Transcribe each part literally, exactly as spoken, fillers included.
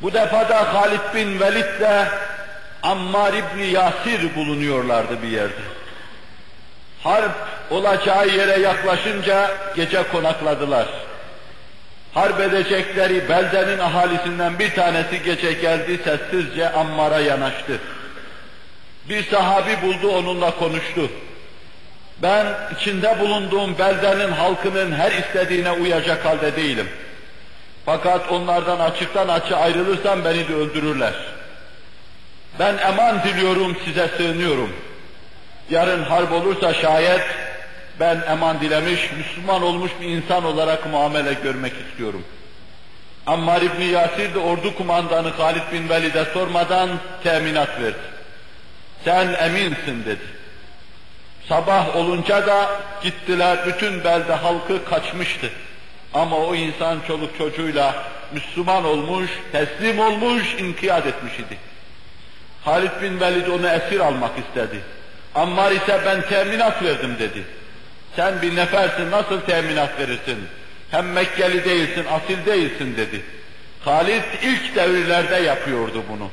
Bu defa da Halid bin Velid ile Ammar İbni Yasir bulunuyorlardı bir yerde. Harp olacağı yere yaklaşınca gece konakladılar. Harp edecekleri beldenin ahalisinden bir tanesi gece geldi, sessizce Ammar'a yanaştı. Bir sahabi buldu, onunla konuştu. Ben içinde bulunduğum beldenin halkının her istediğine uyacak halde değilim. Fakat onlardan açıktan açığa ayrılırsam beni de öldürürler. Ben eman diliyorum, size sığınıyorum. Yarın harp olursa şayet ben eman dilemiş, Müslüman olmuş bir insan olarak muamele görmek istiyorum. Ammar İbni Yasir de ordu kumandanı Halid bin Velid'e sormadan teminat verdi. Sen eminsin dedi. Sabah olunca da gittiler, bütün belde halkı kaçmıştı. Ama o insan çoluk çocuğuyla Müslüman olmuş, teslim olmuş, inkiyat etmiş idi. Halid bin Velid onu esir almak istedi. Ammar ise ben teminat verdim dedi. Sen bir nefersin, nasıl teminat verirsin? Hem Mekkeli değilsin, asil değilsin dedi. Halid ilk devirlerde yapıyordu bunu.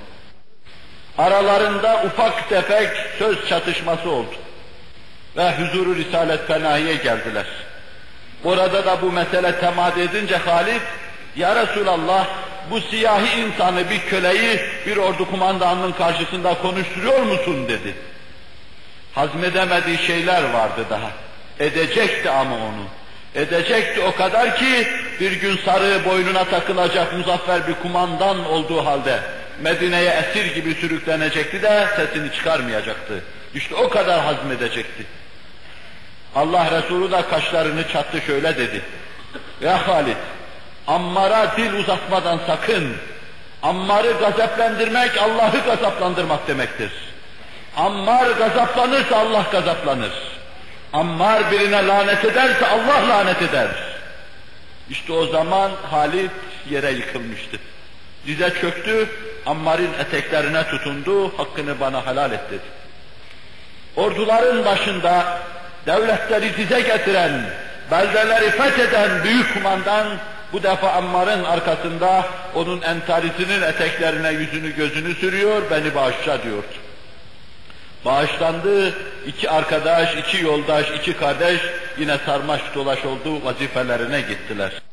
Aralarında ufak tefek söz çatışması oldu. Ve huzuru Risalet Fenahi'ye geldiler. Orada da bu mesele temad edince Halid, ya Resulallah, bu siyahi insanı, bir köleyi bir ordu kumandanının karşısında konuşturuyor musun dedi. Hazmedemediği şeyler vardı daha. Edecekti ama onu. Edecekti o kadar ki bir gün sarığı boynuna takılacak muzaffer bir kumandan olduğu halde Medine'ye esir gibi sürüklenecekti de sesini çıkarmayacaktı. İşte o kadar hazmedecekti. Allah Resulü da kaşlarını çattı, şöyle dedi. Ya Halid, Ammar'a dil uzatmadan sakın. Ammar'ı gazaplandırmak Allah'ı gazaplandırmak demektir. Ammar gazaplanırsa Allah gazaplanır. Ammar birine lanet ederse Allah lanet eder. İşte o zaman Halid yere yıkılmıştı. Dize çöktü, Ammar'ın eteklerine tutundu, hakkını bana helal et dedi. Orduların başında devletleri dize getiren, beldeleri fetheden büyük kumandan bu defa Ammar'ın arkasında onun entarisinin eteklerine yüzünü gözünü sürüyor, beni bağışla diyordu. Bağışlandı, iki arkadaş, iki yoldaş, iki kardeş yine sarmaş dolaş oldu, vazifelerine gittiler.